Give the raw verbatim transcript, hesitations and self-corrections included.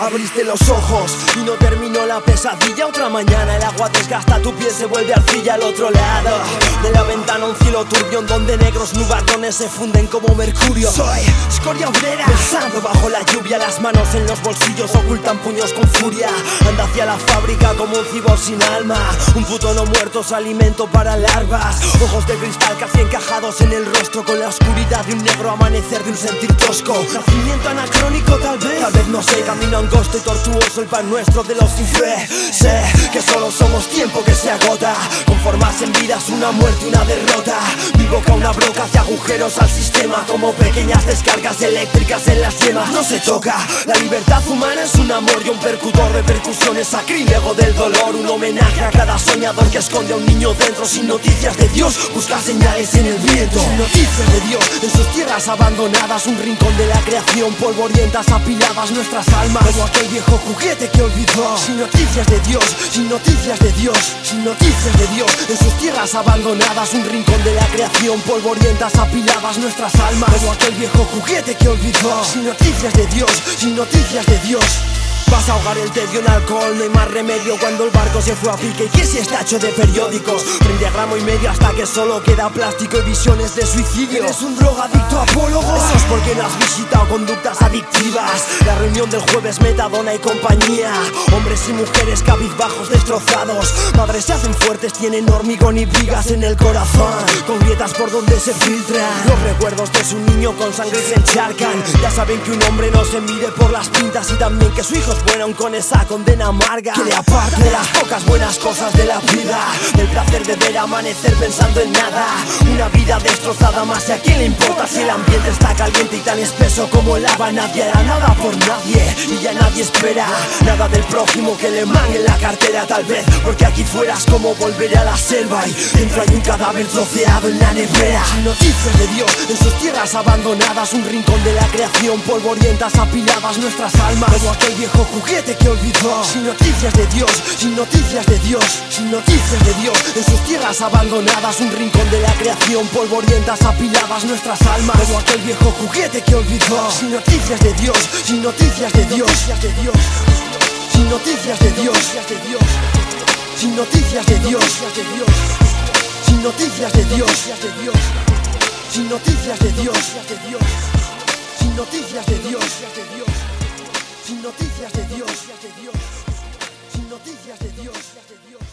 Abriste los ojos y no terminó la pesadilla. Otra mañana el agua desgasta tu piel, se vuelve arcilla al otro lado de la ventana, un cielo turbio en donde negros nubarrones se funden como mercurio. Soy escoria obrera, pensando bajo la lluvia. Las manos en los bolsillos ocultan puños con furia. Anda hacia la fábrica como un cibor sin alma, un puto no muerto es alimento para larvas. Ojos de cristal casi encajados en el rostro, con la oscuridad de un negro amanecer, de un sentir tosco. Nacimiento anacrónico tal vez, tal vez no sé. Camino angosto y tortuoso, el pan nuestro de los sin fe. Sé que solo somos tiempo que se agota, conformarse en vidas una muerte y una derrota. Mi boca una broca hace agujeros al sistema, como pequeñas descargas eléctricas en las yemas. No se toca, la libertad humana es un amor y un percutor de percusiones, sacrílego del dolor. Un homenaje a cada soñador que esconde a un niño dentro. Sin noticias de Dios, busca señales en el viento. Sin noticias de Dios, en sus tierras abandonadas, un rincón de la creación, polvorientas apiladas nuestras almas, como aquel viejo juguete que olvidó. Sin noticias de Dios, sin noticias de Dios, sin noticias de Dios, en sus tierras abandonadas, un rincón de la creación, polvorientas apiladas nuestras almas, como aquel viejo juguete que olvidó. Sin noticias de Dios, sin noticias de Dios. Vas a ahogar el tedio en alcohol, no hay más remedio cuando el barco se fue a pique. ¿Y qué si está hecho de periódicos? Prende a gramo y medio hasta que solo queda plástico y visiones de suicidio. ¿Eres un drogadicto apólogo? Eso es porque no has visitado conductas adictivas. La reunión del jueves, metadona y compañía. Hombres y mujeres cabizbajos, destrozados. Madres se hacen fuertes, tienen hormigón y vigas en el corazón, con grietas por donde se filtran los recuerdos de su niño, con sangre se encharcan. Ya saben que un hombre no se mide por las pintas, y también que su hijo es bueno aun con esa condena amarga que le aparta de las pocas buenas cosas de la vida, del placer de ver amanecer pensando en nada. Una vida destrozada, más, ¿y a quién le importa si el ambiente está caliente y tan espeso como lava? Nadie hará nada por nadie y ya nadie espera nada del prójimo que le mangue la cartera. Tal vez porque aquí fuera es como volver a la selva y dentro hay un cadáver troceado en la nevera. Sin noticias de Dios, en sus tierras abandonadas, un rincón de la creación, polvorientas apiladas nuestras almas, como aquel viejo juguete que olvidó. Sin noticias de Dios, sin noticias de Dios, sin noticias de Dios, en sus tierras abandonadas, un rincón de la creación, polvorientas apiladas nuestras almas, como aquel viejo juguete que olvidó. Sin noticias de Dios, sin noticias de Dios, sin noticias de Dios, sin noticias de Dios, sin noticias de Dios, sin noticias de Dios, sin noticias de Dios, sin noticias de Dios, sin noticias de Dios, sin noticias de Dios.